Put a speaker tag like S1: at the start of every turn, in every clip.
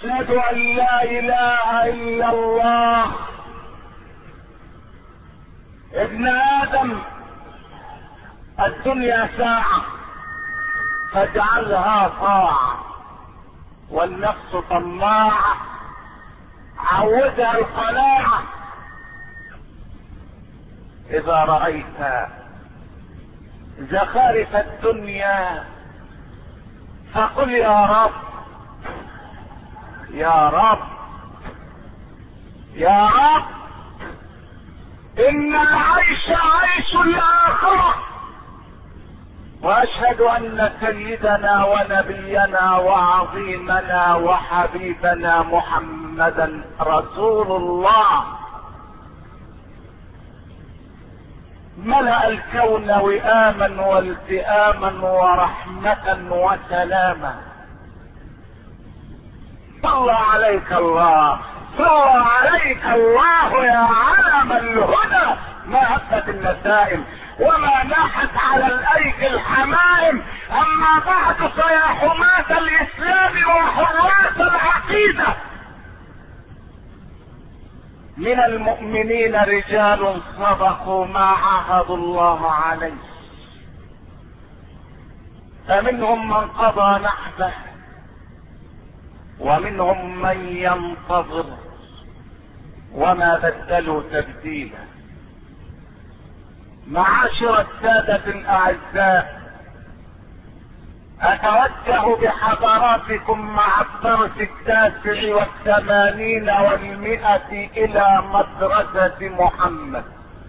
S1: أشهد أن لا إله إلا الله. ابن آدم الدنيا ساعة فاجعلها طاعة، والنفس طماعة عودها القناعة. إذا رأيت زخارف الدنيا فقل يا رب يا رب يا رب، إن العيش عيش الآخرة. وأشهد أن سيدنا ونبينا وعظيمنا وحبيبنا محمدا رسول الله ملأ الكون وئاما والتئاما ورحمة وسلاما. صلى عليك الله، صلى عليك الله يا علم الهدى، ما هبت النسائم وما ناحت على الايك الحمائم. اما بعد فيا حماة الاسلام وحراس العقيدة، من المؤمنين رجال صدقوا ما عاهدوا الله عليه، فمنهم من قضى نحبه ومنهم من ينتظر وما بدلوا تبديلا. معاشر السادة الأعزاء، أتوجه بحضراتكم مع الدرس 89 و100 إلى مدرسة محمد.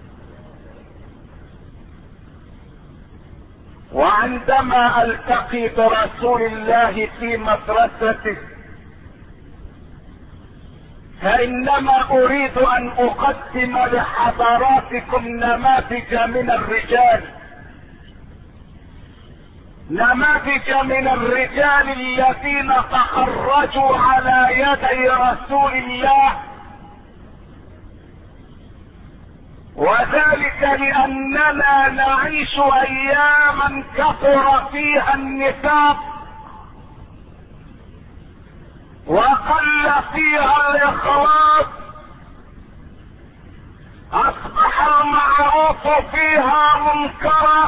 S1: وعندما ألتقي برسول الله في مدرسته فإنما أريد أن أقدم لحضراتكم نماذج من الرجال، نماذج من الرجال الذين تخرجوا على يدي رسول الله، وذلك لأننا نعيش أياما كثر فيها النفاق وقل فيها الإخلاص، أصبح المعروف فيها منكرا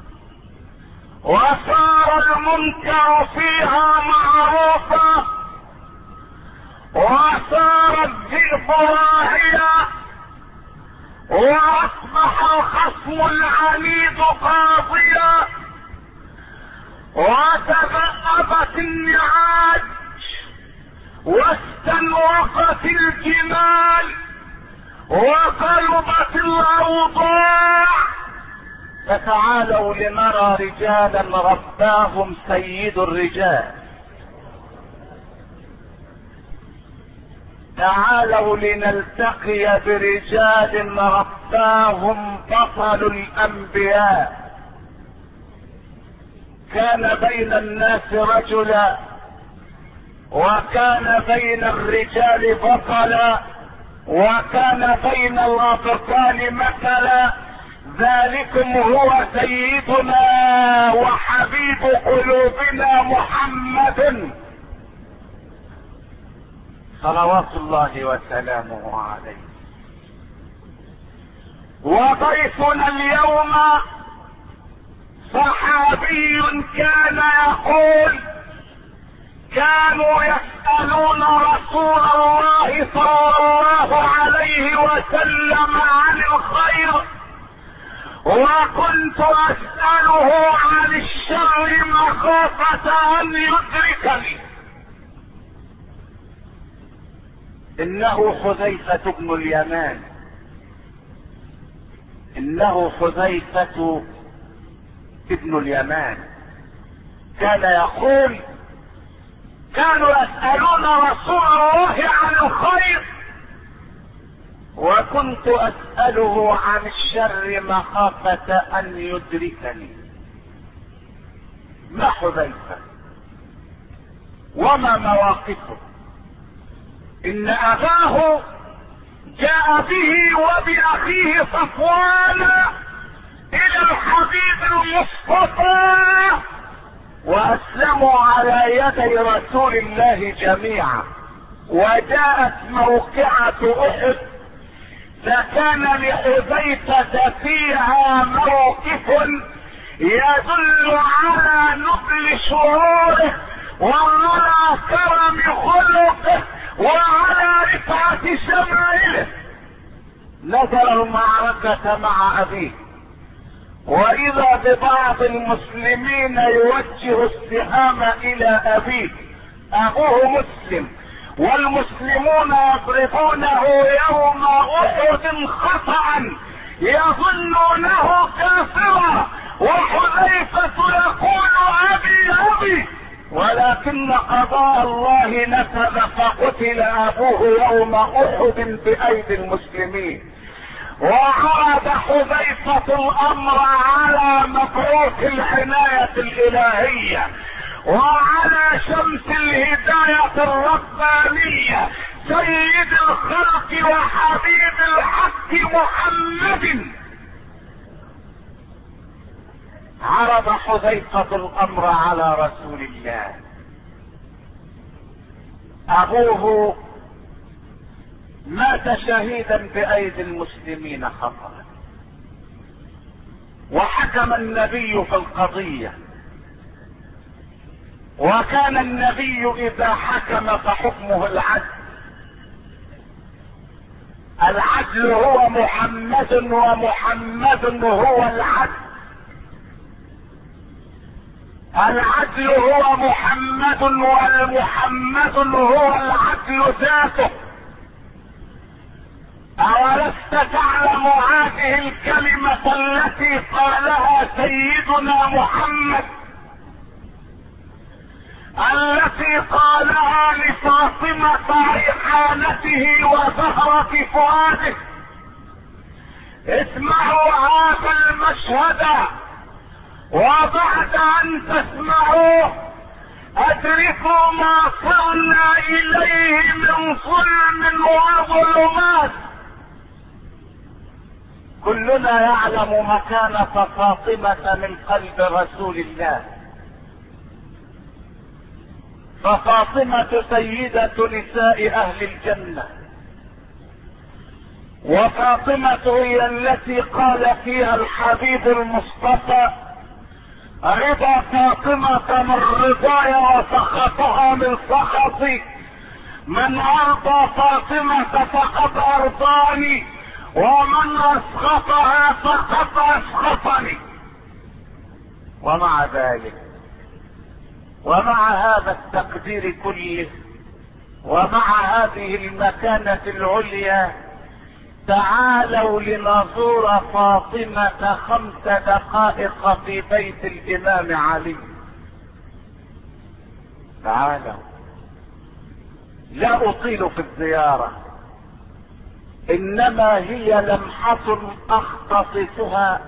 S1: وصار المنكر فيها معروفا، وصار الذئب راعيا، واصبح الخصم العنيد قاضيا، وتذأبت النعاج واستنوقت الجمال وقلبت الاوضاع. فتعالوا لنرى رجالا رباهم سيد الرجال، تعالوا لنلتقي برجال رباهم بطل الانبياء. كان بين الناس رجلا وكان بين الرجال بطلا وكان بين الابطال مثلا، ذلكم هو سيدنا وحبيب قلوبنا محمد صلوات الله وسلامه عليه. وضيفنا اليوم صحابي كان يقول: كانوا يسألون رسول الله صلى الله عليه وسلم عن الخير، وكنت أسأله عن الشر مخافة أن يدركني. إنه حذيفة بن اليمان، إنه حذيفة ابن اليمان كان يقول: كانوا يسألون رسول الله عن الخير وكنت أسأله عن الشر مخافة أن يدركني. ما حذيفة وما مواقفه؟ إن أباه جاء به وبأخيه صفوان إلى الحبيب المصطفى وأسلموا على يدي رسول الله جميعا. وجاءت موقعة احد، فكان لحذيفة فيها موقف يدل على نبل شعوره وعلى كرم خلقه وعلى رفعة شمائله. نزل المعركة مع ابيه، واذا ببعض المسلمين يوجه السهام الى ابيه. ابوه مسلم والمسلمون يضربونه يوم احد خطأ يظنونه كافرا، وحذيفة يقول ابي ابي، ولكن قضاء الله نفذ فقتل ابوه يوم احد بايدي المسلمين. وعرض حذيفة الامر على مبعوث العناية الالهية وعلى شمس الهداية الربانية سيد الخلق وحبيب الحق محمد. عرض حذيفة الامر على رسول الله. ابوه مات شهيدا بايدي المسلمين خطأ، وحكم النبي في القضية، وكان النبي اذا حكم فحكمه العدل. العدل هو محمد ومحمد هو العدل. العدل هو محمد والمحمد هو العدل ذاته. أولست تعلم هذه الكلمة التي قالها سيدنا محمد، التي قالها لفاطمة ريحانته وزهرة فؤاده؟ اسمعوا هذا المشهد، وبعد ان تسمعوه ادركوا ما صرنا اليه من ظلم وظلمات. كلنا يعلم مكانة فاطمة من قلب رسول الله، ففاطمة سيدة نساء اهل الجنة، وفاطمة هي التي قال فيها الحبيب المصطفى: رضا فاطمة من رضاي وسخطها من سخطي، من ارضى فاطمة فقد ارضاني، ومن اسخطها فقد اسخطني. ومع ذلك، ومع هذا التقدير كله، ومع هذه المكانة العليا، تعالوا لنزور فاطمة 5 دقائق في بيت الامام علي. تعالوا، لا اطيل في الزيارة، انما هي لمحة اختصصها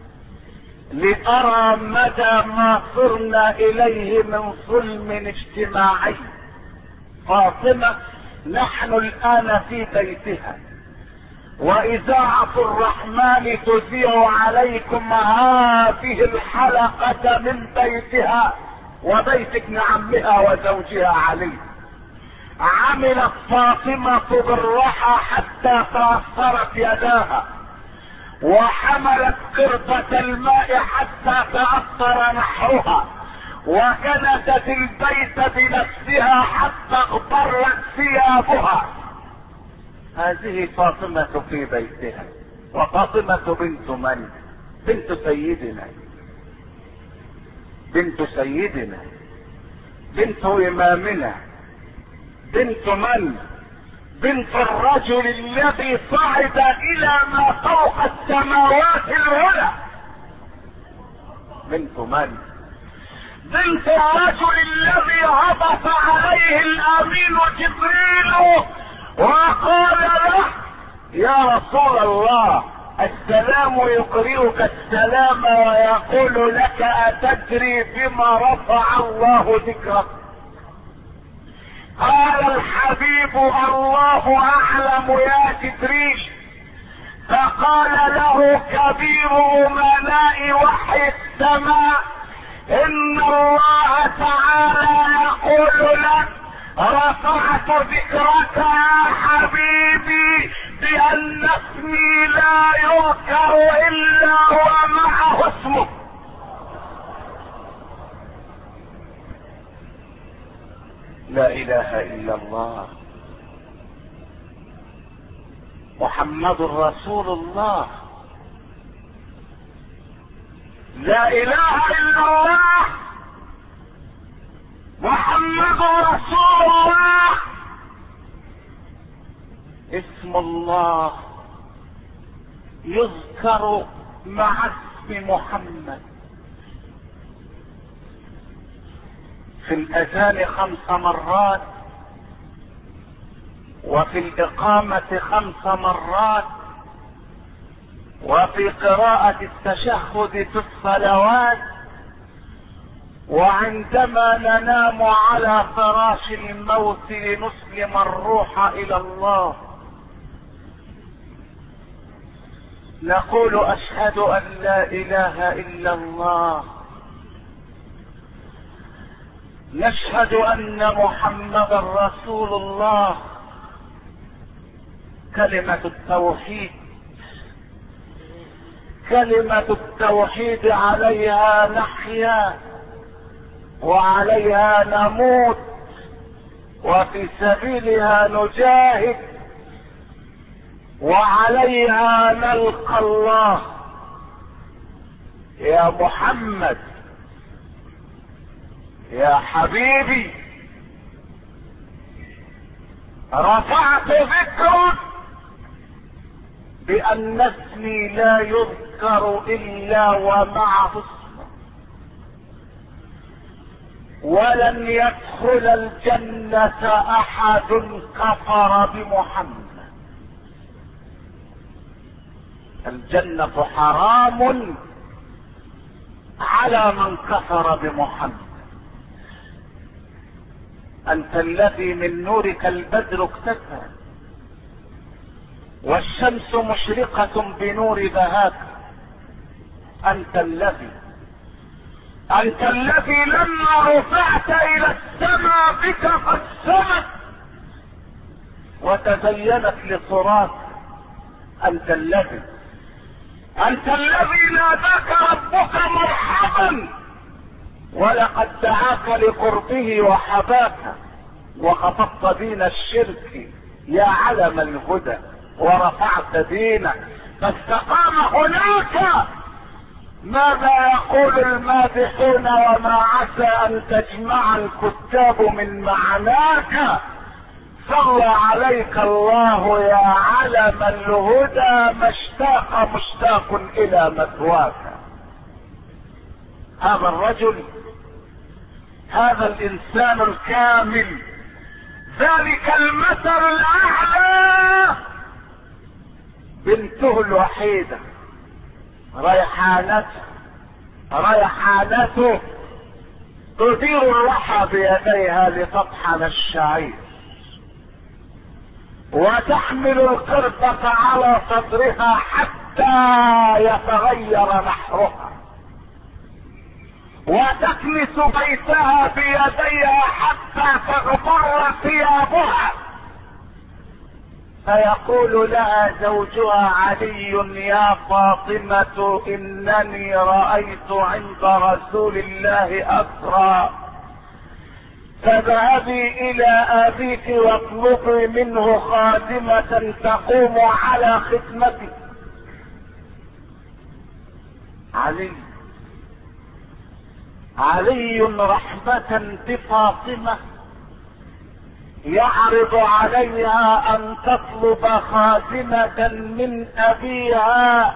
S1: لارى مدى ما صرنا اليه من ظلم اجتماعي. فاطمة نحن الان في بيتها، واذاعة الرحمن تذيع عليكم هذه الحلقة من بيتها وبيت ابن عمها وزوجها علي. عملت فاطمة بالرحى حتى تأثرت يداها، وحملت قربة الماء حتى تأثر نحرها، وكنست البيت بنفسها حتى اغبرت ثيابها. هذه فاطمة في بيتها. وفاطمة بنت من؟ بنت سيدنا، بنت سيدنا، بنت امامنا، بنت من؟ بنت الرجل الذي صعد الى ما فوق السماوات العلى. بنت من؟ بنت الرجل الذي هبط عليه الامين جبريل وقال له: يا رسول الله، السلام يقرئك السلام ويقول لك: اتدري بما رفع الله ذكرك؟ قال الحبيب: الله اعلم يا جبريل. فقال له كبير امناء وحي السماء: ان الله تعالى يقول لك: رفعت ذكرك يا حبيبي بأن اسمي لا يذكر إلا ومعه اسمه. لا إله إلا الله محمد رسول الله. لا إله إلا الله محمد رسول الله. اسم الله يذكر مع اسم محمد في الأذان 5 مرات، وفي الإقامة 5 مرات، وفي قراءة التشهد في الصلوات، وعندما ننام على فراش الموت لنسلم الروح إلى الله نقول أشهد أن لا إله إلا الله، نشهد أن محمدا رسول الله. كلمة التوحيد، كلمة التوحيد عليها نحيا وعليها نموت وفي سبيلها نجاهد وعليها نلقى الله. يا محمد يا حبيبي رفعت ذكرك بأن اسمي لا يذكر إلا ومعه اسمه، ولن يدخل الجنة أحد كفر بمحمد. الجنة حرام على من كفر بمحمد. أنت الذي من نورك البدر اكتسى والشمس مشرقة بنور بهاك. أنت الذي لما رفعت إلى السماء بك قد سمت وتزينت لصراط. أنت الذي ناداك ربك مرحبا ولقد دعاك لقربه وحباك وخفضت دين الشرك يا علم الهدى ورفعت دينك فاستقام هناك. ماذا يقول المادحون وما عسى ان تجمع الكتاب من معناك. صلى عليك الله يا علم الهدى ما اشتاق مشتاق الى مثواك. هذا الرجل، هذا الانسان الكامل، ذلك المثل الاعلى، بنته الوحيدة ريحانته تدير الرحى بيديها لتطحن الشعير وتحمل القربة على صدرها حتى يتغير نحرها وتكنس بيتها بيديها حتى تغبر ثيابها. فيقول لها زوجها علي يا فاطمة إنني رأيت عند رسول الله أسرى فاذهبي إلى أبيك واطلبي منه خادمة تقوم على خدمتك. علي رحمة بفاطمة يعرض عليها ان تطلب خادمة من ابيها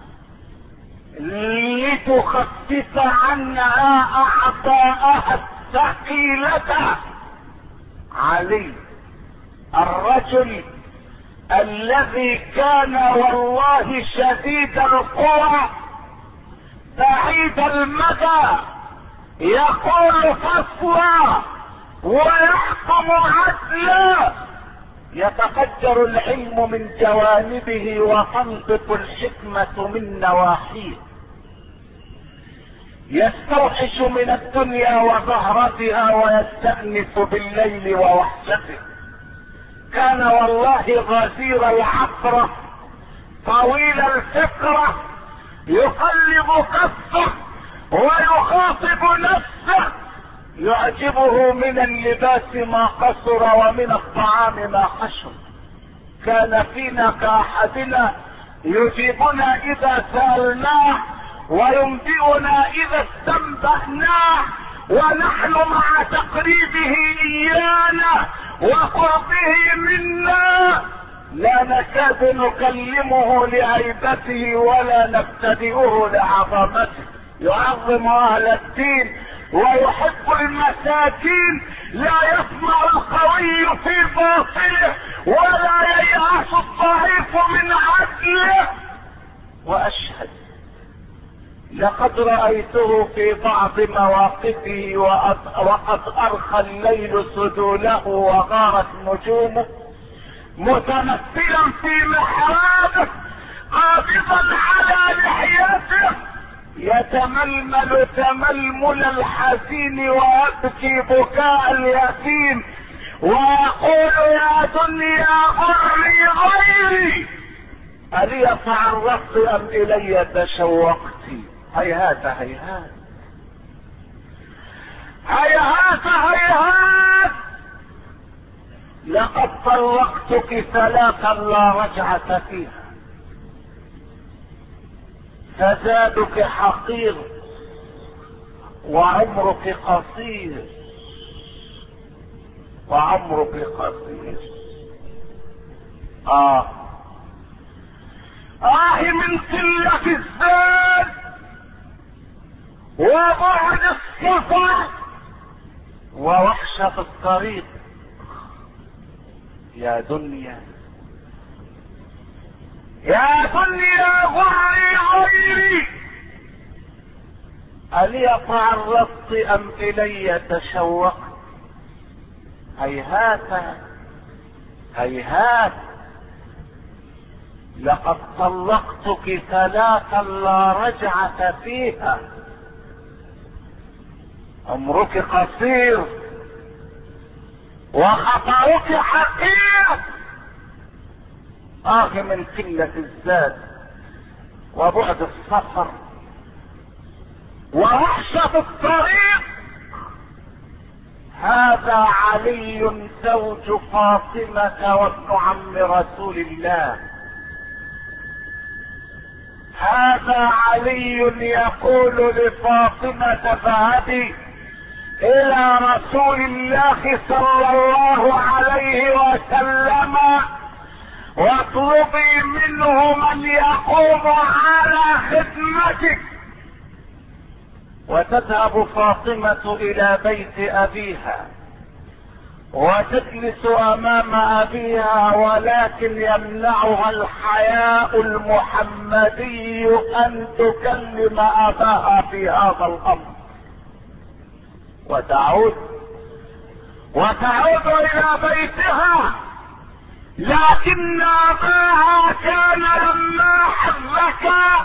S1: لتخفف عنها اعباءها الثقيلة. علي الرجل الذي كان والله شديد القوى بعيد المدى يقول فصلا ويحكم عدلا، يتفجر العلم من جوانبه وتنطق الحكمة من نواحيه، يستوحش من الدنيا وزهرتها ويستأنس بالليل ووحشته. كان والله غزير العفرة طويل الفكرة، يقلب كفه ويخاطب نفسه، يعجبه من اللباس ما قصر ومن الطعام ما خشن. كان فينا كأحدنا يجيبنا إذا سألناه وينبئنا إذا استنبأناه، ونحن مع تقريبه إيانا وقربه منا لا نكاد نكلمه لهيبته ولا نبتدئه لعظمته. يعظم أهل الدين ويحب المساكين، لا يسمع القوي في باطله ولا ييأس الضعيف من عدله. وأشهد لقد رأيته في بعض مواقفه وقد أرخى الليل سدوله وغارت نجومه، متمثلا في محرابه قابضا على لحيته، يتململ تململ الحزين ويبكي بكاء اليتيم ويقول يا دنيا غري غيري، ألي تعرفت أم إلي تشوقت؟ هيهات هيهات هيهات هيهات، لقد طلقتك ثلاثا لا رجعة فيها، فزادك حقير وعمرك قصير وعمرك قصير. من قلة الزاد وبعد السفر ووحشة الطريق. يا دنيا يا دنيا غري غيري، ألي تعرضت أم إلي تشوقت؟ هيهات هيهات، لقد طلقتك ثلاثا لا رجعة فيها، عمرك قصير وخطرك حقير. من قلة الزاد وبعد السفر ووحشة الطريق. هذا علي زوج فاطمة وابن عم رسول الله، هذا علي يقول لفاطمة اذهبي الى رسول الله صلى الله عليه وسلم واطلبي منه من يقوم على خدمتك. وتذهب فاطمة الى بيت ابيها وتجلس امام ابيها، ولكن يمنعها الحياء المحمدي ان تكلم اباها في هذا الامر. وتعود الى بيتها، لكن اباها كان لماح الذكاء،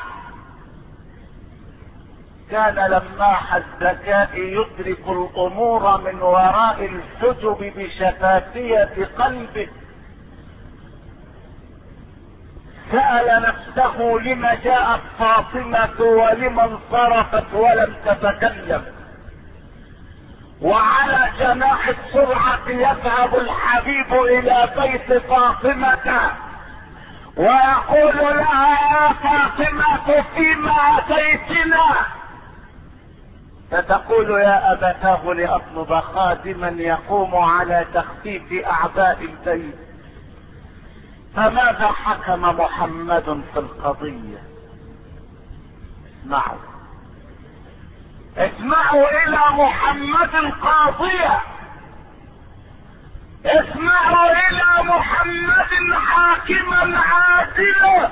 S1: كان لماح الذكاء يدرك الامور من وراء الحجب بشفافية قلبه. سأل نفسه لما جاءت فاطمة ولما انصرفت ولم تتكلم، وعلى جناح السرعة يذهب الحبيب الى بيت فاطمة ويقول لها يا فاطمة فيما اتيتنا؟ فتقول يا ابتاه لاطلب خادما يقوم على تخفيف اعباء البيت. فماذا حكم محمد في القضية؟ اسمعوا الى محمد قاضية، اسمعوا الى محمد حاكما عادلا.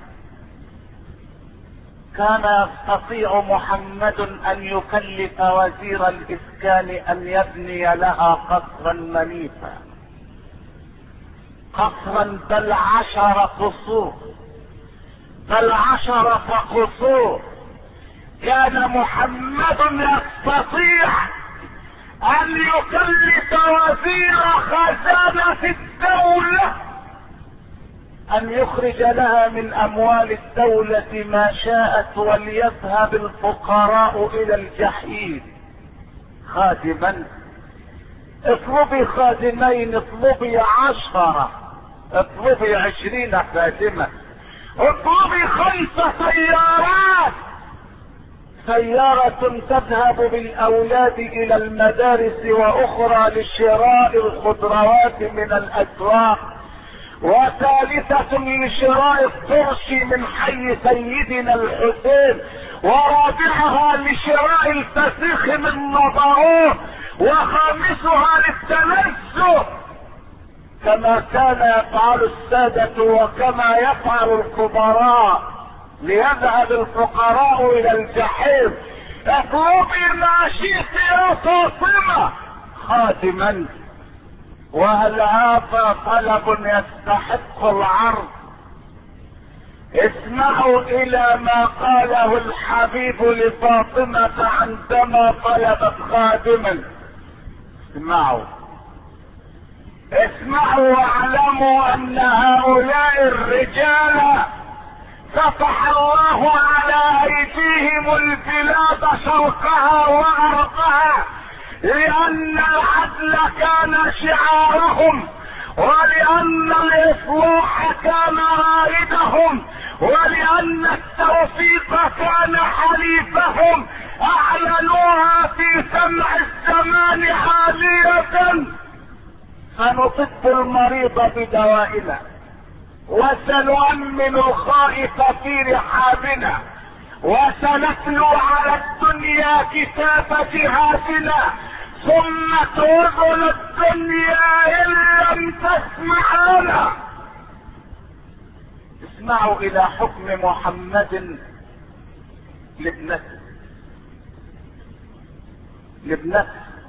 S1: كان يستطيع محمد ان يكلف وزير الاسكان ان يبني لها قصرا منيفا، قصرا بل 10 قصور، بل 10 قصور، كان محمد يستطيع ان يكلف وزير خزانة الدولة ان يخرج لها من اموال الدولة ما شاءت وليذهب الفقراء الى الجحيم. خادما، اطلبي خادمين، اطلبي 10، اطلبي 20 خادمة، اطلبي 5 سيارات، سيارة تذهب بالاولاد الى المدارس واخرى لشراء الخضروات من الاسواق، وثالثة لشراء الترش من حي سيدنا الحسين، ورابعها لشراء الفسيخ من نضعوه، وخامسها للتنزه كما كان يفعل السادة وكما يفعل الكبراء، ليذهب الفقراء الى الجحيم. اطلبي ما شئت يا فاطمة خادما، وهل هذا طلب يستحق العرض؟ اسمعوا الى ما قاله الحبيب لفاطمة عندما طلبت خادما. اسمعوا واعلموا ان هؤلاء الرجال فتح الله على ايديهم البلاد شرقها وغربها، لان العدل كان شعارهم، ولان الاصلاح كان رائدهم، ولان التوفيق كان حليفهم. اعلنوها في سمع الزمان حالية. سنطب المريض بدوائنا، وسنؤمن الخائف في رحابنا، وسنتلو على الدنيا كتاب جهادنا، ثم تؤذن الدنيا ان لم تسمع لنا. اسمعوا الى حكم محمد لابنته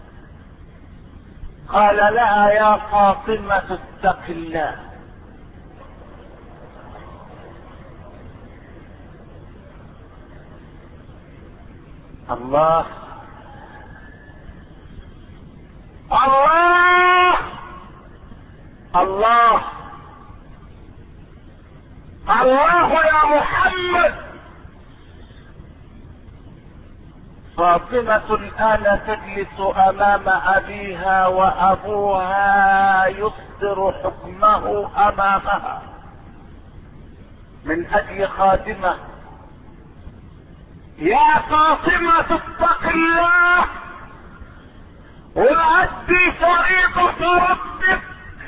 S1: قال لها يا فاطمة اتق الله. الله الله الله الله يا محمد. فاطمة الآن تجلس أمام أبيها وأبوها يصدر حكمه أمامها من أجل خادمة. يا فاطمة اتق الله وأدي فريضة ربك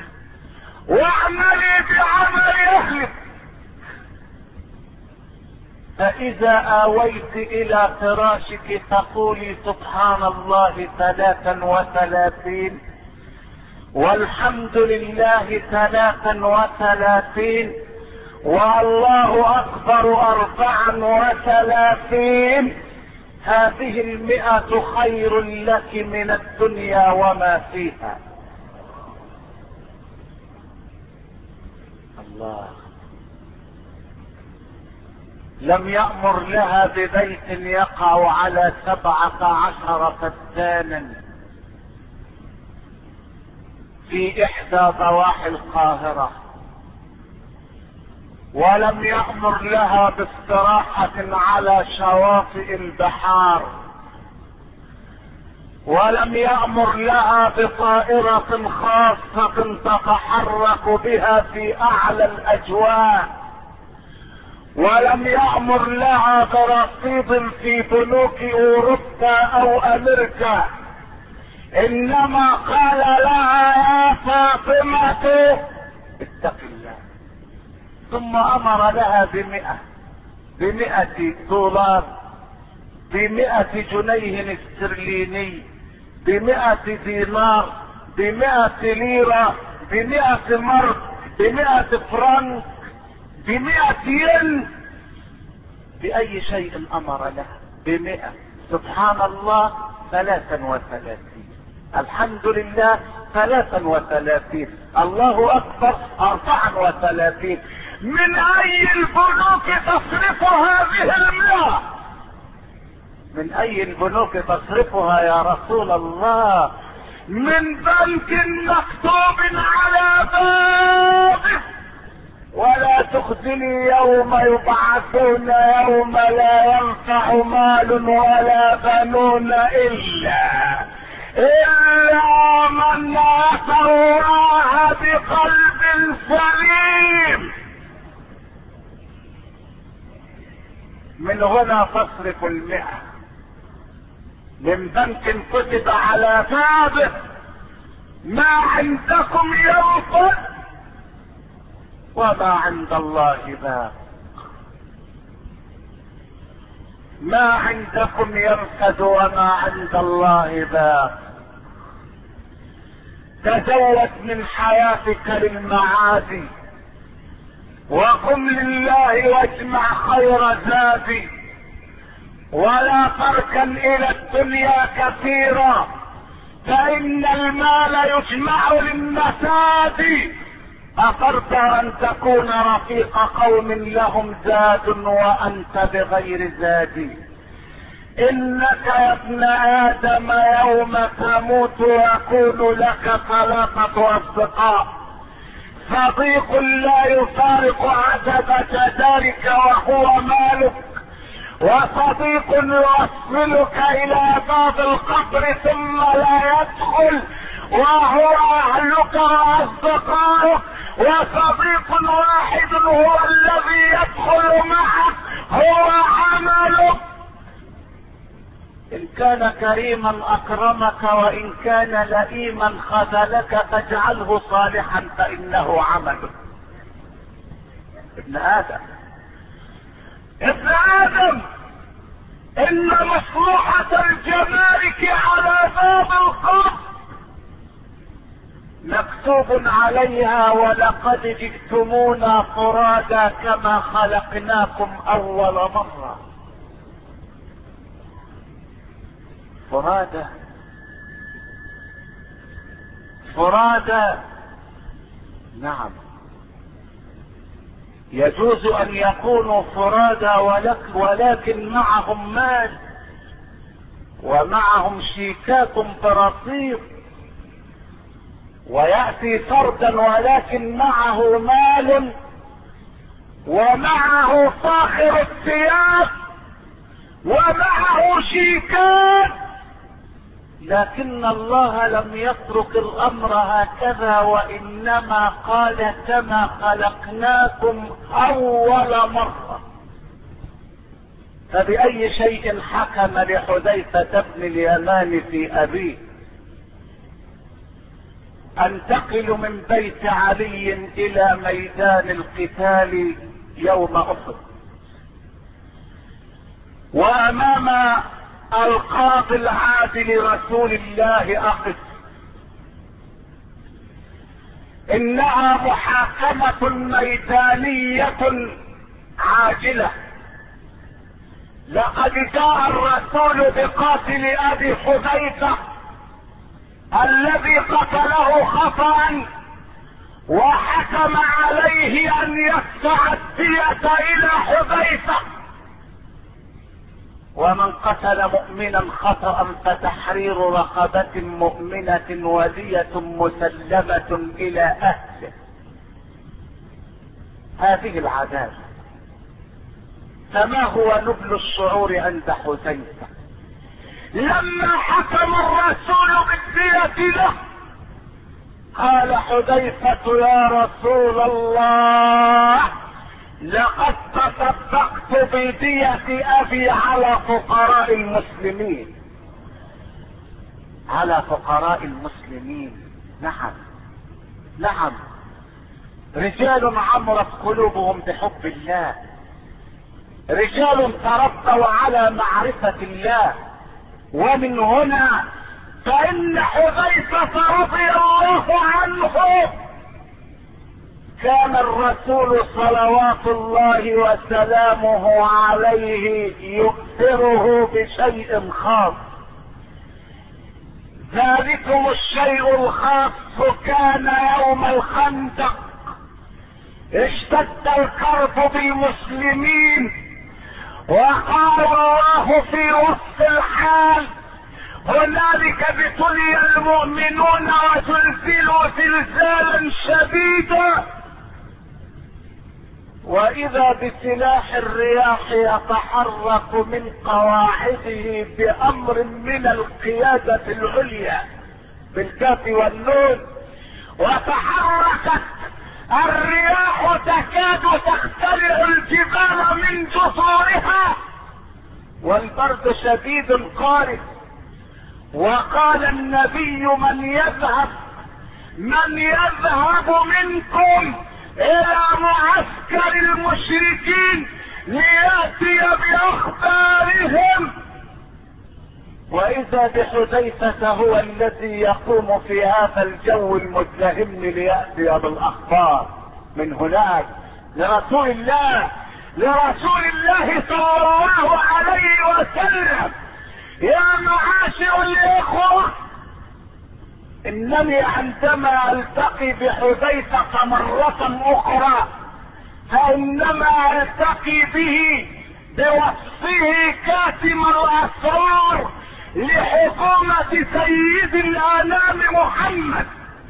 S1: واعملي بعمل أهلك، فإذا آويت إلى فراشك تقولي سبحان الله 33 والحمد لله 33 والله أكبر 34. هذه 100 خير لك من الدنيا وما فيها. الله لم يأمر لها ببيت يقع على 17 فدانا في إحدى ضواحي القاهرة، ولم يأمر لها باستراحة على شواطئ البحار، ولم يأمر لها بطائرة خاصة تتحرك بها في أعلى الأجواء، ولم يأمر لها برصيد في بنوك أوروبا أو أمريكا، إنما قال لها يا فاطمة اتق الله. ثم أمر لها ب100 دولار، ب100 جنيه استرليني، ب100 دينار، ب100 ليرة، ب100 مرك، ب100 فرنك، ب100 ين، بأي شيء أمر لها ب100. سبحان الله 33، الحمد لله 33، الله أكبر 34. من أي البنوك تصرف هذه 100؟ من اي البنوك تصرفها يا رسول الله؟ من بنك مكتوب على بابه ولا تخزني يوم يبعثون يوم لا ينفع مال ولا بنون الا من اتى الله بقلب سليم. من هنا تصرف 100 من بنك كتب على بابه ما عندكم ينفد وما عند الله باق. ما عندكم ينفد وما عند الله باق. تزود من حياتك للمعاد وقم لله واجمع خير زادي، ولا تركن الى الدنيا كثيرا فان المال يجمع للنساد. اقرت ان تكون رفيق قوم لهم زاد وانت بغير زاد. انك يا ابن ادم يوم تموت يكون لك 3 اصدقاء: صديق لا يفارق عتبة دارك وهو مالك، وصديق يوصلك الى باب القبر ثم لا يدخل وهو اهلك واصدقائك، وصديق واحد هو الذي يدخل معك هو عملك. ان كان كريما اكرمك وان كان لئيما خذلك فاجعله صالحا فانه عملك. ابن ادم ان مصلحة الجمارك على باب القبر مكتوب عليها: ولقد جئتمونا فرادا كما خلقناكم اول مرة. فرادا نعم، يجوز ان يكونوا فرادا ولكن معهم مال ومعهم شيكات برصيد، ويأتي فردا ولكن معه مال ومعه فاخر الثياب ومعه شيكات، لكن الله لم يترك الامر هكذا وانما قال: كما خلقناكم اول مرة. فبأي شيء حكم لحذيفة بن اليمان في ابيه؟ انتقل من بيت علي الى ميدان القتال يوم احد، وامام القاضي العادل رسول الله اقف. انها محاكمة ميدانية عاجلة. لقد جاء الرسول بقاتل ابي حذيفة الذي قتله خطأ، وحكم عليه ان يدفع الدية الى حذيفة. ومن قتل مؤمنا خطأ فتحرير رقبة مؤمنة ودية مسلمة الى اهله. هذه العدالة. فما هو نبل الشعور عند حذيفة لما حكم الرسول بالدية له؟ قال حذيفة: يا رسول الله، لقد تصدقت بدية ابي على فقراء المسلمين. على فقراء المسلمين. نعم، رجال عمرت قلوبهم بحب الله، رجال تربوا على معرفة الله. ومن هنا فإن حذيفة رضي الله عنه كان الرسول صلوات الله وسلامه عليه يؤثره بشيء خاص. ذلكم الشيء الخاص كان يوم الخندق. اشتد الكرب بالمسلمين وقال الله في وسط الحال: هنالك ابتلي المؤمنون وزلزلوا زلزالا شديدا. واذا بسلاح الرياح يتحرك من قواعده بامر من القيادة العليا بالكاف والنون، وتحركت الرياح تكاد تخترع الجبال من جذورها، والبرد شديد قارس. وقال النبي: من يذهب منكم الى معسكر المشركين لياتي باخبارهم. واذا بحذيفة هو الذي يقوم في هذا الجو المزدحم لياتي بالاخبار من هناك لرسول الله صلى الله عليه وسلم. يا معاشر الاخوة، انني عندما التقي بحذيفة مرة اخرى فانما التقي به بوصفه كاتم الاسرار لحكومة سيد الانام محمد.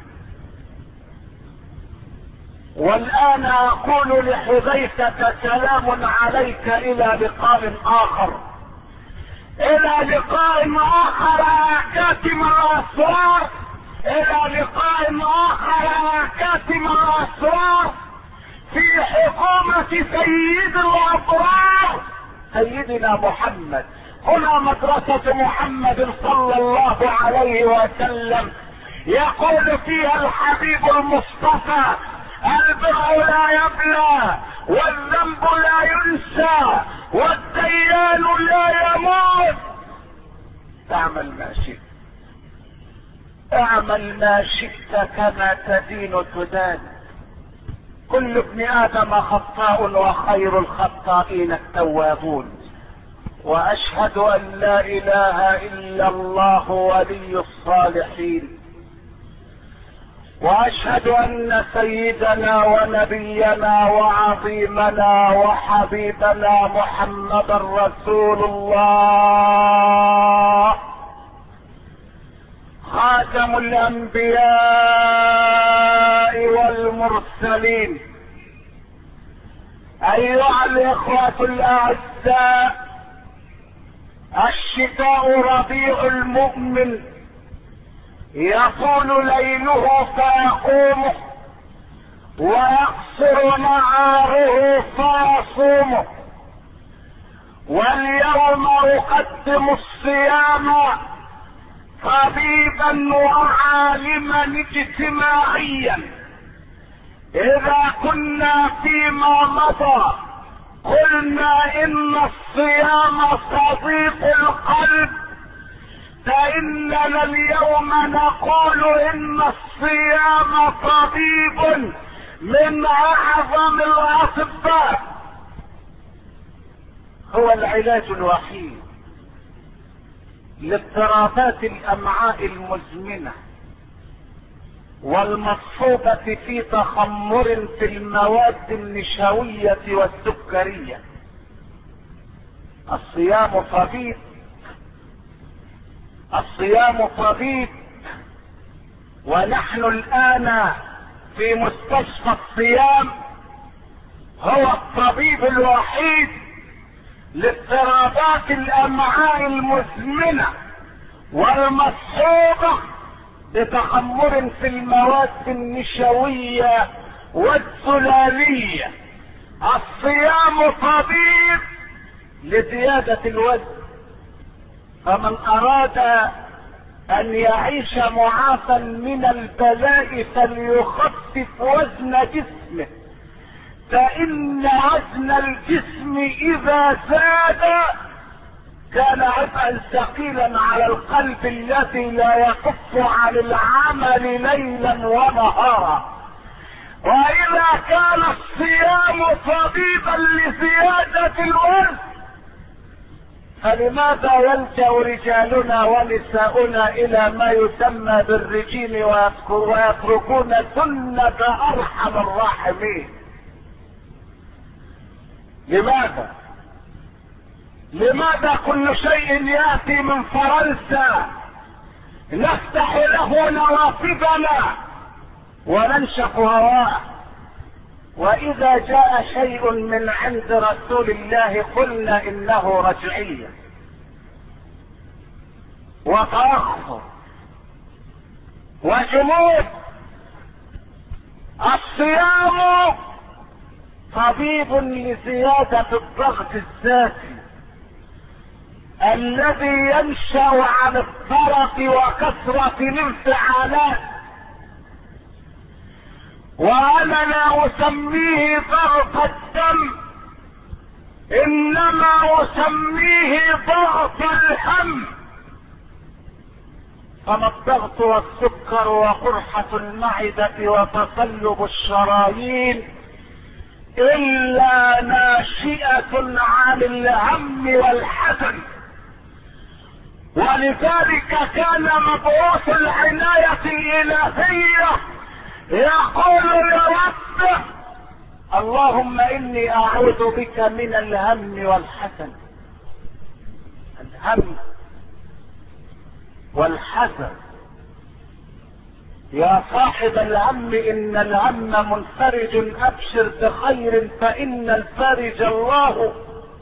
S1: والان اقول لحذيفة: سلام عليك، الى لقاء اخر، الى لقاء اخر يا كاتم الاسرار، الى لقاء اخر يا كاتم الاسرار في حكومة سيد الابرار سيدنا محمد. هنا مدرسة محمد صلى الله عليه وسلم، يقول فيها الحبيب المصطفى: البر لا يبلى، والذنب لا ينسى، والديان لا يموت. اعمل ما شئت، اعمل ما شئت، كما تدين تدان. كل ابن ادم خطاء وخير الخطائين التوابون. واشهد ان لا اله الا الله ولي الصالحين، واشهد ان سيدنا ونبينا وعظيمنا وحبيبنا محمدا رسول الله، خاتم الانبياء والمرسلين. ايها الاخوة الاعزاء، الشتاء ربيع المؤمن، يطول ليله فيقومه، ويقصر نهاره فيصومه. واليوم اقدم الصيام طبيبا وعالما اجتماعيا. اذا كنا فيما مضى قلنا ان الصيام صديق القلب، فاننا اليوم نقول ان الصيام طبيب من اعظم الاطباء، هو العلاج الوحيد لاضطرابات الامعاء المزمنة والمصحوبة في تخمر في المواد النشوية والسكرية. الصيام طبيب، الصيام طبيب. ونحن الان في مستشفى الصيام، هو الطبيب الوحيد لاضطرابات الامعاء المزمنة والمصحوبة بتخمر في المواد النشوية والسلالية. الصيام طبيب لزيادة الوزن، فمن اراد ان يعيش معافى من البلاء فليخفف وزن جسمه، فان وزن الجسم اذا زاد كان عبئا ثقيلا على القلب الذي لا يكف عن العمل ليلا ونهارا. واذا كان الصيام طبيبا لزيادة الوزن، فلماذا يلجأ رجالنا ونساؤنا الى ما يسمى بالرجيم ويتركون سنة ارحم الراحمين؟ لماذا؟ لماذا كل شيء يأتي من فرنسا نفتح له نوافذنا وننشف هواء، وإذا جاء شيء من عند رسول الله قلنا إنه رجعية وتأخر وجمود؟ الصيام طبيب لزيادة الضغط الذاتي الذي ينشأ عن الطرق وكثرة الانفعالات، وانا لا اسميه ضغط الدم، انما اسميه ضغط الهم. فما الضغط والسكر وقرحة المعدة وتصلب الشرايين الا ناشئة عن الهم والحزن. ولذلك كان مبعوث العناية الالهية يقول لربه: اللهم اني اعوذ بك من الهم والحزن. الهم والحزن يا صاحب الهم، ان الهم منفرج، ابشر بخير فان الفارج الله.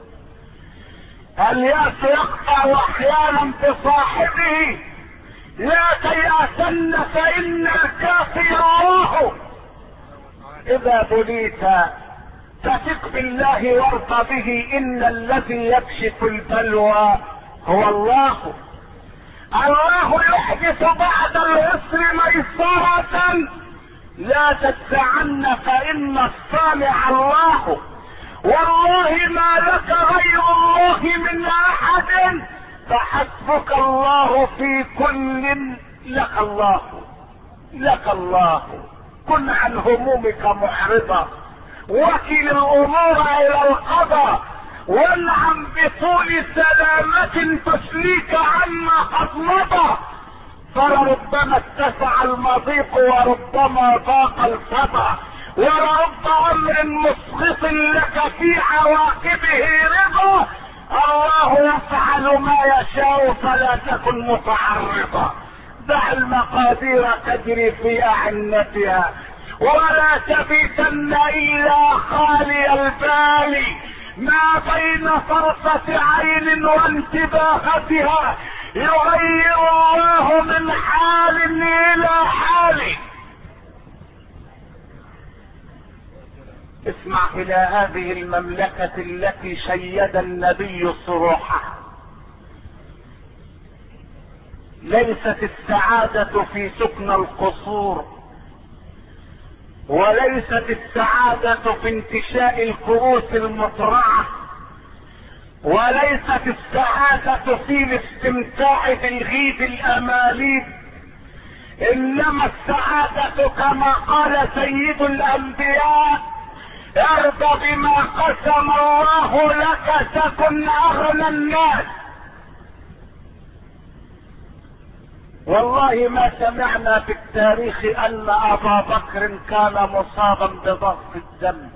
S1: الياس يقطع احيانا بصاحبه، لا تيأسن فإن الكافي الله. إذا بليت فثق بالله وارض به، إن الذي يكشف البلوى هو الله. الله يحدث بعد العسر ميسرة، لا تدفعن فإن الصانع الله. والله ما لك غير الله من أحد، فحسبك الله في كل. لك الله لك الله. كن عن همومك محرضا، وكل الامور الى القضاء، وانعم بطول سلامة تسليك عما قد مضى. فلربما اتسع المضيق وربما ضاق الفضا، ولرب امر مسخط لك في عواقبه رضا. الله يفعل ما يشاء فلا تكن متعرضا. دع المقادير تجري في اعنتها، ولا تبيتن الا خالي البال. ما بين فرصة عين وانتباهتها يغير الله من حال الى حال. اسمع الى هذه المملكة التي شيد النبي صروحها. ليست السعادة في سكن القصور، وليست السعادة في انتشاء الكؤوس المطرعة، وليست السعادة في الاستمتاع بالغيب الاماليب، انما السعادة كما قال سيد الانبياء: ارضى بما قسم الله لك تكن اغنى الناس. والله ما سمعنا في التاريخ ان ابا بكر كان مصابا بضغط الدم،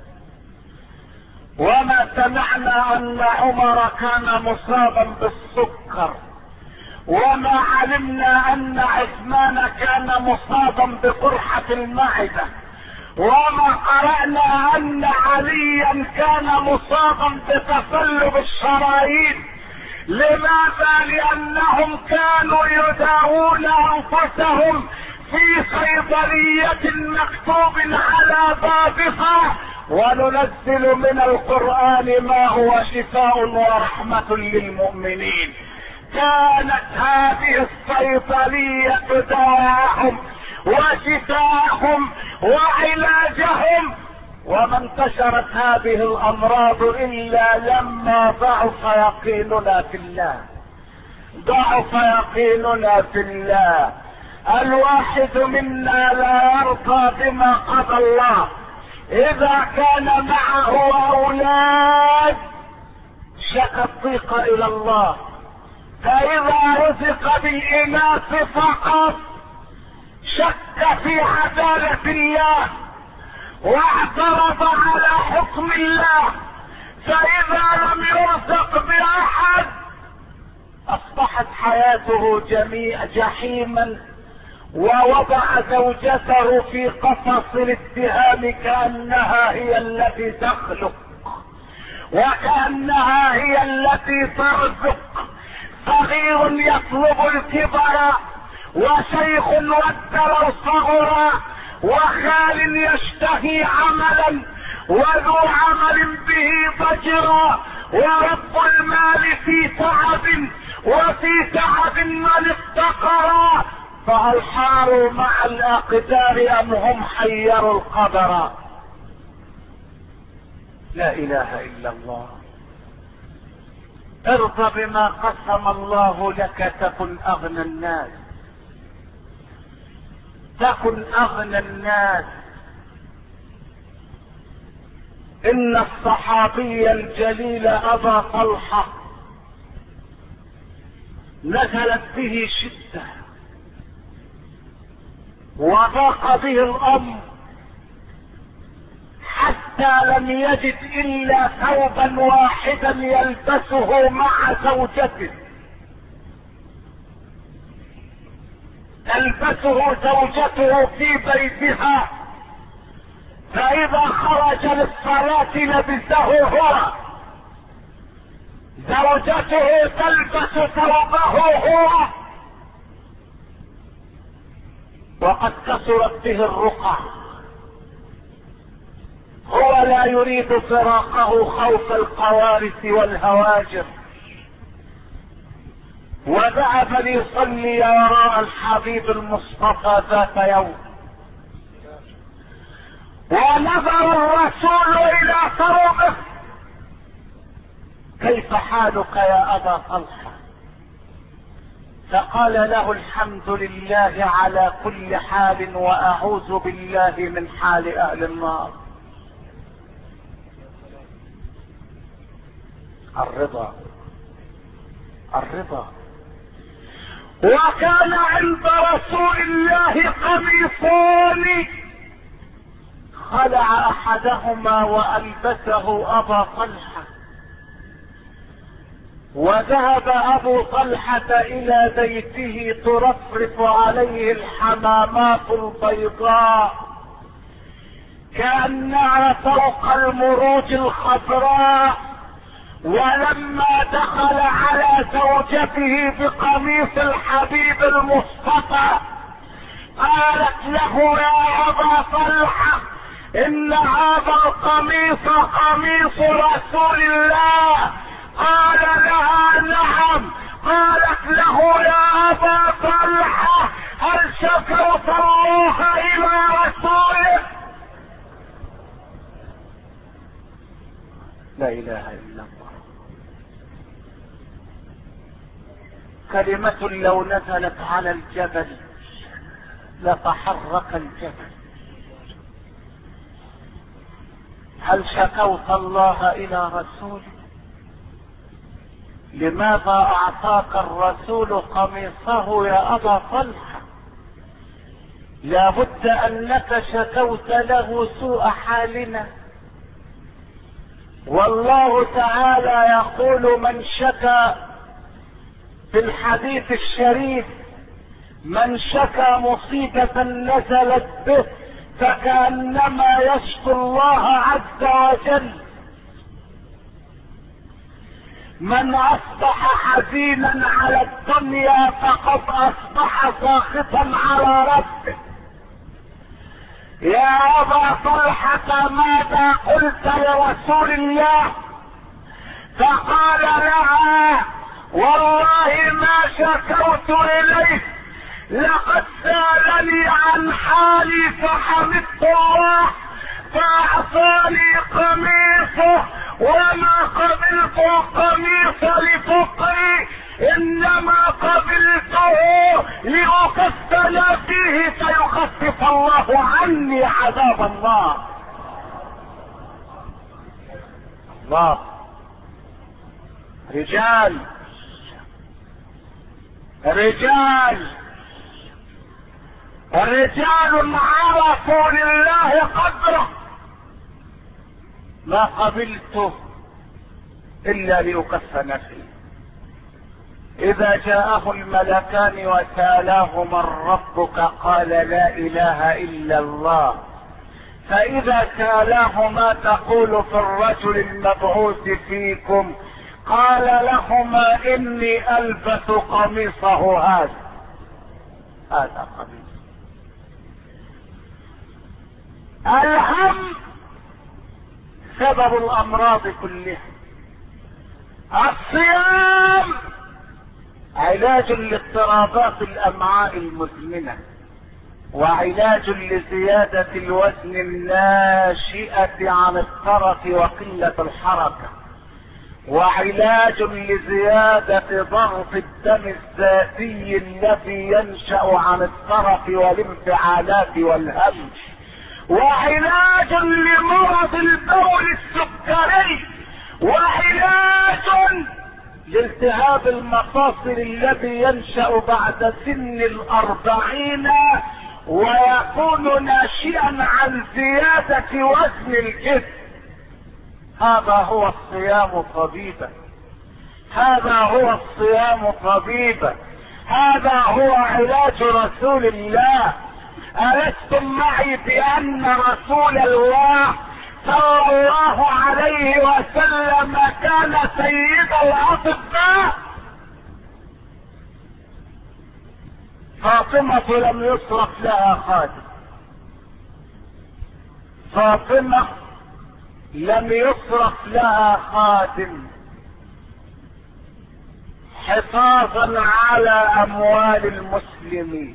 S1: وما سمعنا ان عمر كان مصابا بالسكر، وما علمنا ان عثمان كان مصابا بقرحة المعدة، وما قرأنا ان عليا كان مصابا بتصلب الشرايين. لماذا؟ لانهم كانوا يداوون انفسهم في صيدلية مكتوب على بابها: وننزل من القرآن ما هو شفاء ورحمة للمؤمنين. كانت هذه الصيدلية دواءهم وشفاءهم وعلاجهم، وما انتشرت هذه الامراض الا لما ضعف يقيننا في الله. ضعف يقيننا في الله. الواحد منا لا يرضى بما قضى الله. اذا كان معه اولاد شكى الضيق الى الله، فاذا رزق بالاناث فقط شك في عدالة الله واعترض على حكم الله، فإذا لم يرزق بأحد أصبحت حياته جحيما، ووضع زوجته في قفص الاتهام كأنها هي التي تخلق وكأنها هي التي ترزق. صغير يطلب الكبر، وشيخ ودر الصغر، وخال يشتهي عملا وذو عمل به ضجرا، ورب المال في تعب وفي تعب من افتقرا، فهل حاروا مع الأقدار أم هم حيروا القدر؟ لا إله إلا الله. ارضى بما قسم الله لك تكن أغنى الناس، تكن أغنى الناس. إن الصحابي الجليل أبا طلحة نزلت به شدة وضاق به الأمر حتى لم يجد إلا ثوبا واحدا يلبسه مع زوجته، تلبسه زوجته في بيتها، فإذا خرج للصلاة لبسه هو، زوجته تلبس ثوبه هو، وقد كثرت به الرقع. هو لا يريد فراقه خوف القوارث والهواجر، وذهب ليصلي وراء الحبيب المصطفى ذات يوم، ونظر الرسول الى ثوبه: كيف حالك يا ابا طلحة؟ فقال له: الحمد لله على كل حال، واعوذ بالله من حال اهل النار. الرضا الرضا. وكان عند رسول الله قميصان، خلع احدهما والبسه ابا طلحة، وذهب ابو طلحة الى بيته ترفرف عليه الحمامات البيضاء كأنها فوق المروج الخضراء. ولما دخل على زوجته بقميص الحبيب المصطفى قالت له: يا ابا طلحة، ان هذا القميص قميص رسول الله. قال لها: نعم. قالت له: يا ابا طلحة، هل شكوت الله الى رسوله؟ لا اله الا الله. كلمة لو نزلت على الجبل لتحرك الجبل. هل شكوت الله الى رسوله؟ لماذا اعطاك الرسول قميصه يا ابا طلحة؟ لابد انك شكوت له سوء حالنا. والله تعالى يقول: من شكى، في الحديث الشريف: من شكى مصيبة نزلت به فكأنما يشكو الله عز وجل. من اصبح حزينا على الدنيا فقد اصبح ساخطا على ربه. يا ابا طلحة، ماذا قلت لرسول الله؟ فقال لها: والله ما شكوت اليه، لقد سألني عن حالي فحمدت الله فاعطاني قميصه، وما قبلت القميص لفقري، انما قبلته لأكفن فيه فيخفف الله عني عذاب الله. الله. رجال رجال رجال عرفوا لله قدره. ما قبلته الا ليكفن فيه. اذا جاءه الملكان وسالاه من ربك قال لا اله الا الله، فاذا سالاه ما تقول في الرجل المبعوث فيكم قال لهما اني البس قميصه هذا قميص. الهم سبب الامراض كلها. الصيام علاج لاضطرابات الامعاء المزمنة، وعلاج لزيادة الوزن الناشئة عن الترف وقلة الحركة، وعلاج لزيادة ضغط الدم الذاتي الذي ينشأ عن الترف والانفعالات والهم، وعلاج لمرض البول السكري، وعلاج لالتهاب المفاصل الذي ينشأ بعد سن 40 ويكون ناشئا عن زيادة وزن الجسم. هذا هو الصيام طبيبا، هذا هو الصيام طبيبا، هذا هو علاج رسول الله. ألستم معي بأن رسول الله صلى الله عليه وسلم كان سيد الأطباء؟ فاطمة لم يصرف لها خادم، فاطمة لم يصرف لها خادم حفاظا على اموال المسلمين.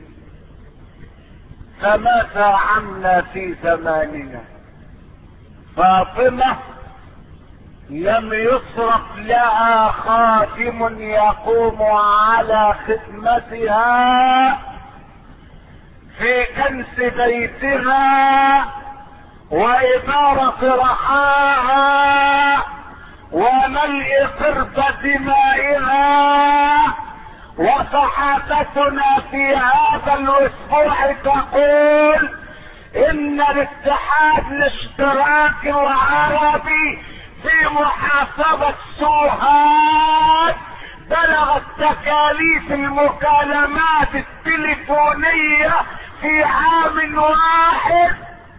S1: فماذا عنا في زماننا؟ فاطمة لم يصرف لها خادم يقوم على خدمتها في كنس بيتها وإدارة رحاها وملء قربة مائها. وصحافتنا في هذا الاسبوع تقول ان الاتحاد الاشتراكي العربي في محافظة سوهاج بلغت تكاليف المكالمات التليفونية في عام واحد.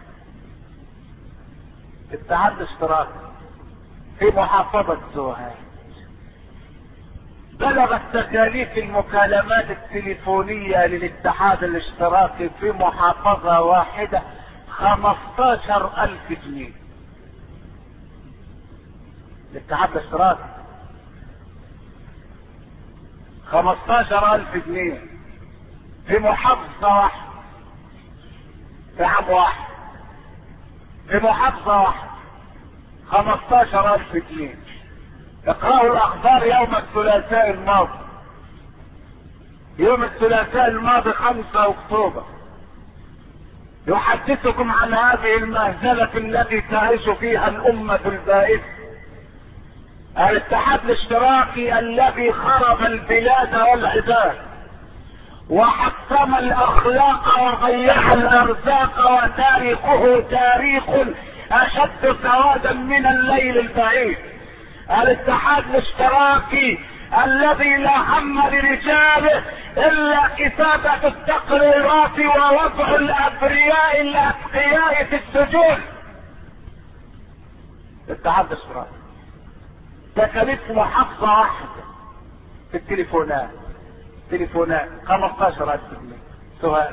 S1: الاتحاد الاشتراكي في محافظة سوهاج بلغت تكاليف المكالمات التليفونية للاتحاد الاشتراكي في محافظة واحدة 15,000 جنيه. الاتحاد الاشتراكي 15,000 جنيه في محافظة واحدة في عام واحد، في محافظة واحدة 15,000 جنيه. اقرأوا الاخبار يوم الثلاثاء الماضي، يوم الثلاثاء الماضي 5 اكتوبر يحدثكم عن هذه المهزلة التي تعيش فيها الامة البائسة. الاتحاد الاشتراكي الذي خرب البلاد والعباد وحطم الاخلاق وضيع الارزاق وتاريخه تاريخ اشد سوادا من الليل البعيد. الاتحاد الاشتراكي الذي لا هم لرجاله الا كتابة التقريرات ووضع الابرياء الاتقياء في السجون. الاتحاد الاشتراكي تكاليف محافظة واحدة في التليفونات 15,000 جنيه. سؤال: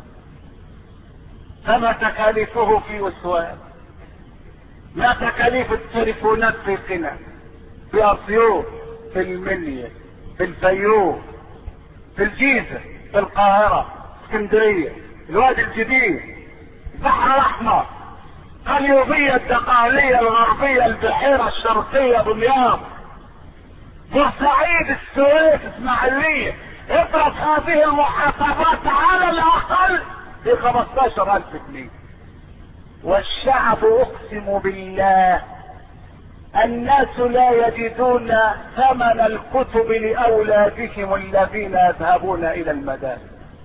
S1: فما تكاليفه في وسوان؟ ما تكاليف التليفونات في قنا، في اسيوط، في المنيا، في الفيوم، في الجيزة، في القاهرة، اسكندرية، الوادي الجديد، البحر الاحمر، القليوبية، الدقهلية، الغربية، البحيرة الشرقية، دمياط، بورسعيد، السويس، اسماعيلية. اضرب هذه المحافظات على الاقل ب 15,000 جنيه. والشعب اقسم بالله الناس لا يجدون ثمن الكتب لاولادهم الذين يذهبون الى المدارس.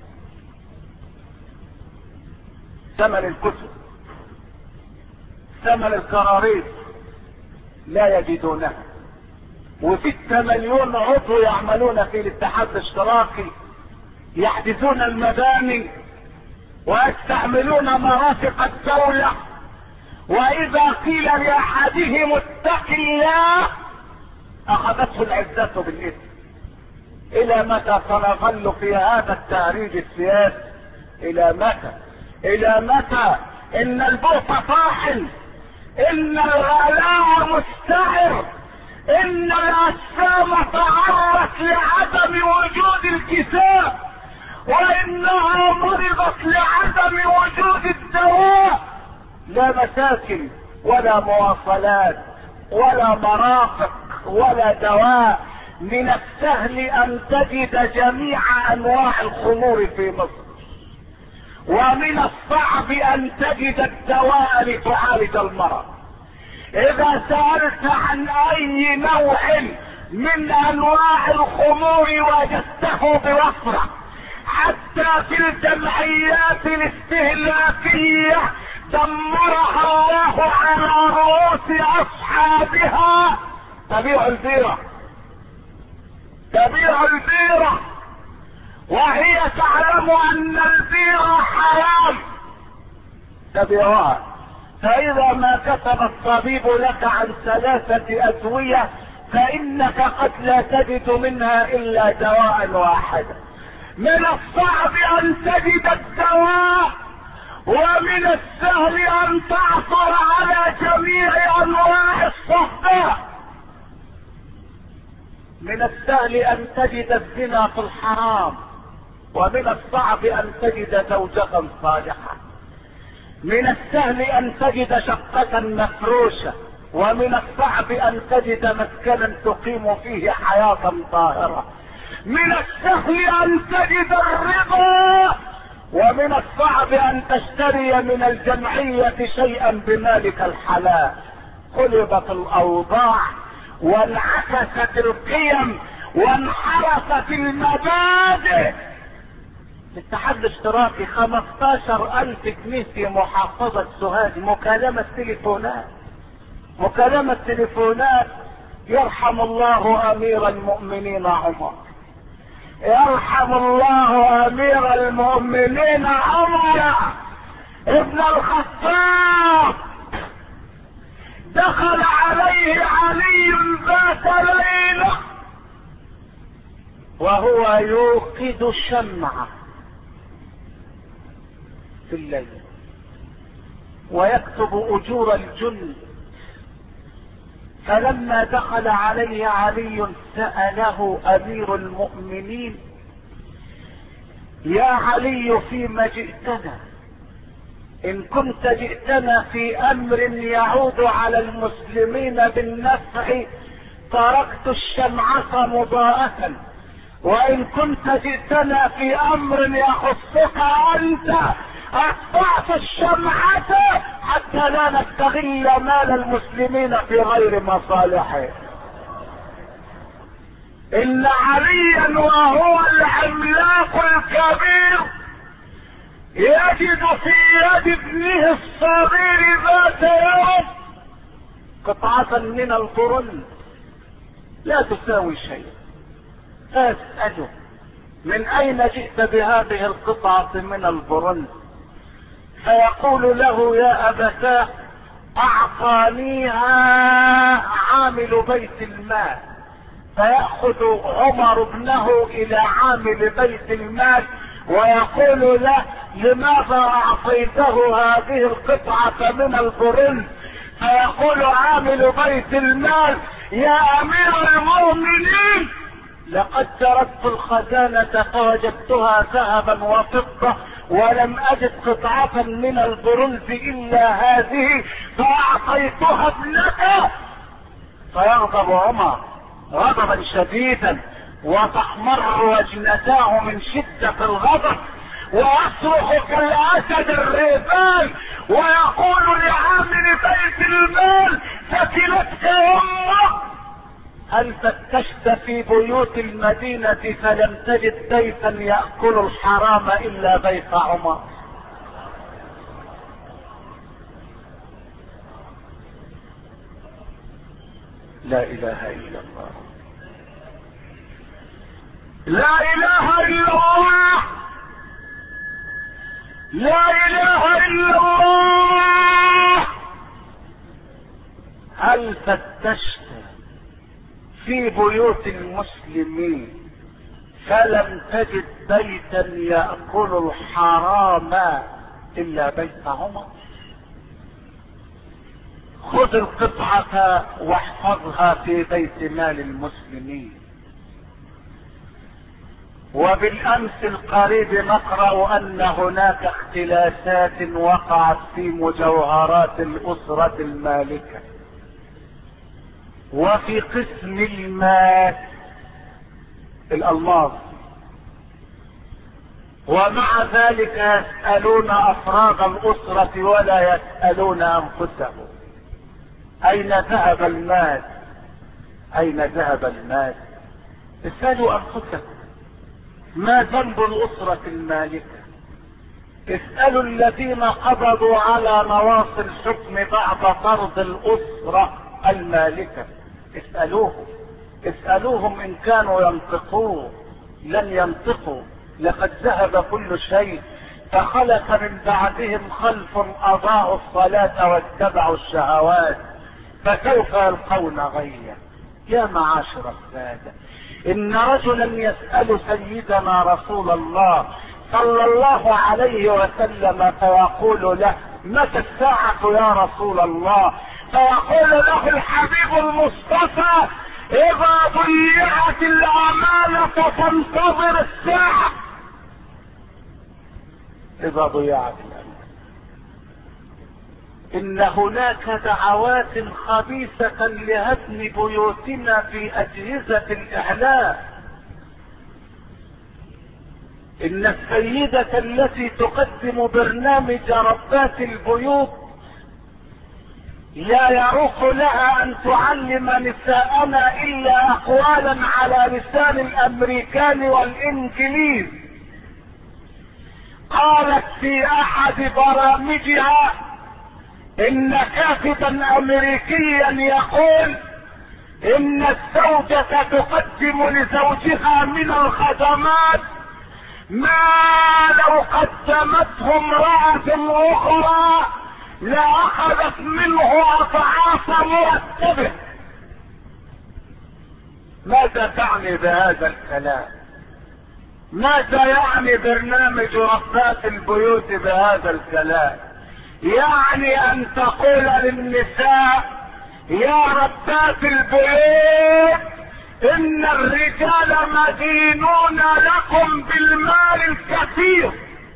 S1: ثمن الكتب، ثمن الكراريس لا يجدونها. و6 مليون عضو يعملون في الاتحاد الاشتراكي، يحدثون المباني ويستعملون مرافق الدولة، واذا قيل لاحدهم اتق الله اخذته العزة بالاثم. الى متى سنظل في هذا التهريج السياسي؟ الى متى؟ الى متى؟ ان البؤس طاحن، ان الغلاء مستعر، ان الاجسام تعرت لعدم وجود الكتاب، وانها مرضت لعدم وجود الدواء. لا مساكن ولا مواصلات ولا مرافق ولا دواء. من السهل ان تجد جميع انواع الخمور في مصر، ومن الصعب ان تجد الدواء لتعالج المرض. اذا سألت عن اي نوع من انواع الخمور وجدته بوفرة، حتى في الجمعيات الاستهلاكية دمرها الله على رؤوس اصحابها. تبيع البيرة، تبيع البيرة وهي تعلم ان البيرة حرام، تبيعها. فاذا ما كتب الطبيب لك عن 3 ادوية فانك قد لا تجد منها الا دواء واحدا. من الصعب ان تجد الدواء، ومن السهل ان تعثر على جميع انواع الصحبة. من السهل ان تجد الزنا في الحرام، ومن الصعب ان تجد زوجة صالحة. من السهل ان تجد شقة مفروشة، ومن الصعب ان تجد مسكنا تقيم فيه حياة طاهرة. من السهل ان تجد الرضا، ومن الصعب ان تشتري من الجمعية شيئا بمالك الحلال. قلبت الاوضاع وانعكست القيم وانحرفت المبادئ. الاتحاد الاشتراكي 15,000 جنيه في محافظة سوهاج، مكالمة تليفونات، مكالمة تليفونات. يرحم الله امير المؤمنين عمر، يرحم الله امير المؤمنين عمر ابن الخطاب. دخل عليه علي ذات ليلة وهو يوقد شمعة في الليل ويكتب اجور الجند. فلما دخل عليه علي سأله امير المؤمنين: يا علي فيما جئتنا؟ ان كنت جئتنا في امر يعود على المسلمين بالنفع تركت الشمعة مضاءة، وان كنت جئتنا في امر يخصك انت اطفأت الشمعة حتى لا نستغل مال المسلمين في غير مصالحه. ان عليا وهو العملاق الكبير يجد في يد ابنه الصغير ذات يوم قطعة من البرل لا تساوي شيء، فاسأله: من اين جئت بهذه القطعة من البرل؟ فيقول له: يا ابتاه اعطانيها عامل بيت المال. فيأخذ عمر ابنه الى عامل بيت المال ويقول له: لماذا اعطيته هذه القطعة من البرل؟ فيقول عامل بيت المال: يا امير المؤمنين، لقد تركت الخزانة فوجدتها ذهبا وفضة ولم اجد قطعة من البرنز الا هذه فاعطيتها ابنك. فيغضب عمر غضبا شديدا وتحمر وجنتاه من شدة الغضب ويصرخ كالاسد الريبان ويقول لعامل بيت المال: ثكلتك امك. هل فتشت في بيوت المدينة فلم تجد ضيفا يأكل الحرام الا ضيف عمر؟ لا اله الا الله، لا اله الا الله، لا اله الا الله. هل فتشت في بيوت المسلمين فلم تجد بيتا يأكل الحرام الا بيت عمر؟ خذ القطعة واحفظها في بيت مال المسلمين. وبالامس القريب نقرأ ان هناك اختلاسات وقعت في مجوهرات الاسرة المالكة وفي قسم المال الالماس، ومع ذلك يسألون افراد الاسرة ولا يسألون انفسهم اين ذهب المال، اين ذهب المال. اسألوا انفسكم ما ذنب الاسرة المالكة. اسألوا الذين قبضوا على نواصي الحكم بعد طرد الاسرة المالكة، اسألوهم ان كانوا ينطقون. لن ينطقوا، لقد ذهب كل شيء. فخلف من بعدهم خلف اضاعوا الصلاة واتبعوا الشهوات فسوف يلقون غيا. يا معاشر السادة، ان رجلا يسأل سيدنا رسول الله صلى الله عليه وسلم فيقول له متى الساعة يا رسول الله؟ فيقول له الحبيب المصطفى اذا ضيعت الامانة فانتظر الساعة. اذا ضيعت الامانة. ان هناك دعوات خبيثة لهدم بيوتنا في اجهزة الاعلام. ان السيدة التي تقدم برنامج ربات البيوت لا يروق لها ان تعلم نساءنا الا اقوالا على لسان الامريكان والانجليز. قالت في احد برامجها ان كاتبا امريكيا يقول ان الزوجة تقدم لزوجها من الخدمات ما لو قدمته امرأة اخرى لاخذت منه اضعاف مرتبه. ماذا تعني بهذا الكلام؟ ماذا يعني برنامج ربات البيوت بهذا الكلام؟ يعني ان تقول للنساء يا ربات البيوت ان الرجال مدينون لكم بالمال الكثير،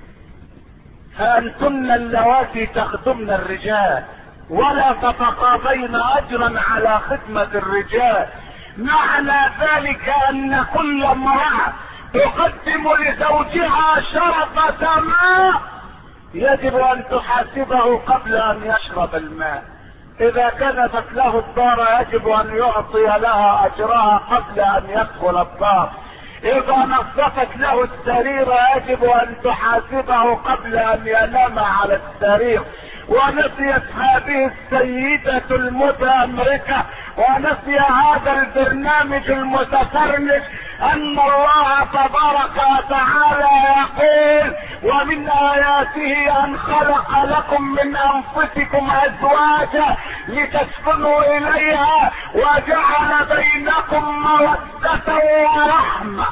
S1: فانتن اللواتي تخدمن الرجال ولا تتقاضين اجرا على خدمة الرجال. معنى ذلك ان كل امرأة تقدم لزوجها شربة ماء يجب ان تحاسبه قبل ان يشرب الماء. اذا كنفت له الدار يجب ان يعطي لها اجرها قبل ان يدخل الدار. اذا نظفت له السرير يجب ان تحاسبه قبل ان ينام على السرير. ونسيت هذه السيدة المتأمركة ونسي هذا البرنامج المتفرنج ان الله تبارك وتعالى يقول ومن اياته ان خلق لكم من انفسكم ازواجا لتسكنوا اليها وجعل بينكم مودة ورحمة.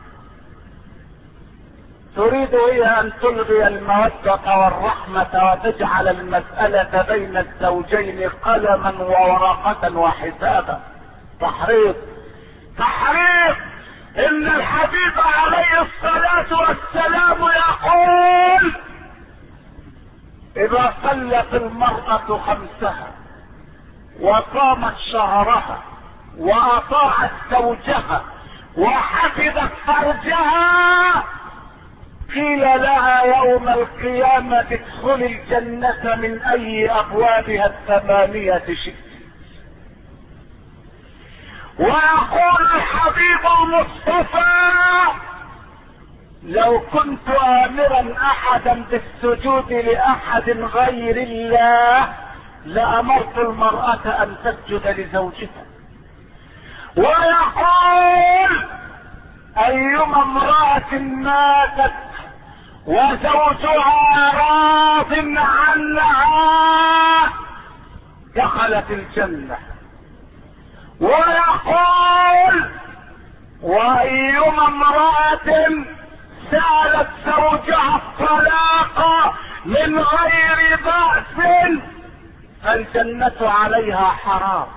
S1: تريد هي ان تلغي المودة والرحمة وتجعل المسألة بين الزوجين قلما وورقة وحسابا. تحريض ان الحبيب عليه الصلاة والسلام يقول اذا صلت المرأة خمسها وصامت شهرها واطاعت زوجها وحفظت فرجها قيل لها يوم القيامة ادخل الجنة من اي ابوابها الثمانية شئت. ويقول الحبيب المصطفى لو كنت امرا احدا بالسجود لاحد غير الله لامرت المرأة ان تسجد لزوجها. ويقول ايما امرأة ماتت وزوجها راض عنها دخلت الجنة. ويقول وايما امرأة سألت زوجها الطلاق من غير بأس فالجنة عليها حرام.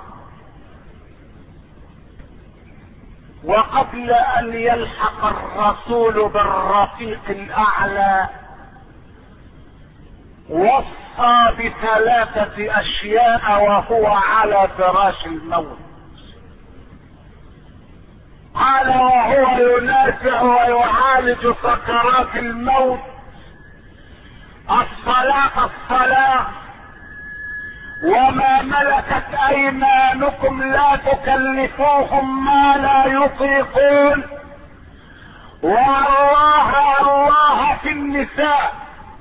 S1: وقبل ان يلحق الرسول بالرفيق الاعلى وصى بثلاثة اشياء وهو على فراش الموت. قال وهو ينازع ويعالج سكرات الموت: الصلاة وما ملكت ايمانكم لا تكلفوهم ما لا يطيقون، والله في النساء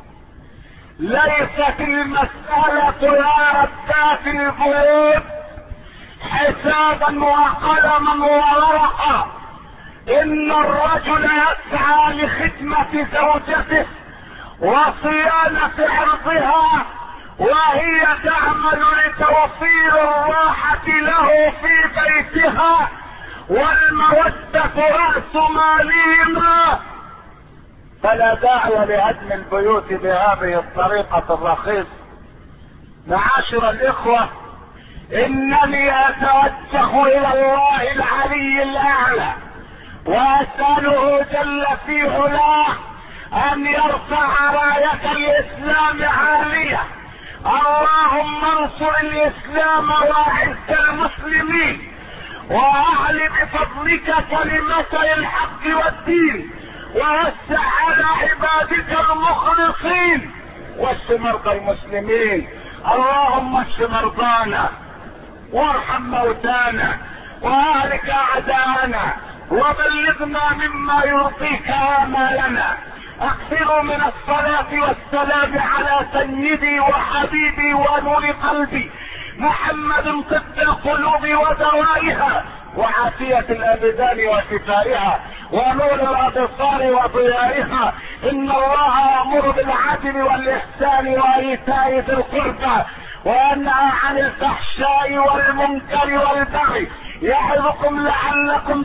S1: ليست المسألة يا ربات البيوت حسابا وقلما وورقا، ان الرجل يسعى لخدمة زوجته وصيانة عرضها وهي تعمل لتوفير الراحة له في بيتها والمودة رأس مالهما، فلا داعي لهدم البيوت بهذه الطريقة الرخيصة. معاشر الاخوة، انني اتوجه الى الله العلي الاعلى واسأله جل في علاه ان يرفع راية الاسلام عالية. اللهم انصر الاسلام واعز المسلمين واعل بفضلك كلمتي الحق والدين ووسع على عبادك المخلصين واشف مرضى المسلمين. اللهم اشف مرضانا وارحم موتانا واهلك اعداءنا وبلغنا مما يرضيك آمالنا. اكثروا من الصلاة والسلام على سيدي وحبيبي ونور قلبي محمد طب القلوب ودوائها وعافية الابدان وشفائها ونور الابصار وضيائها. ان الله يأمر بالعدل والاحسان وايتاء ذي القربى وينهى عن الفحشاء والمنكر والبغي يعظكم لعلكم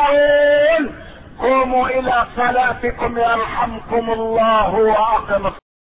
S1: تذكرون. قوموا الى صلاتكم يرحمكم الله واقم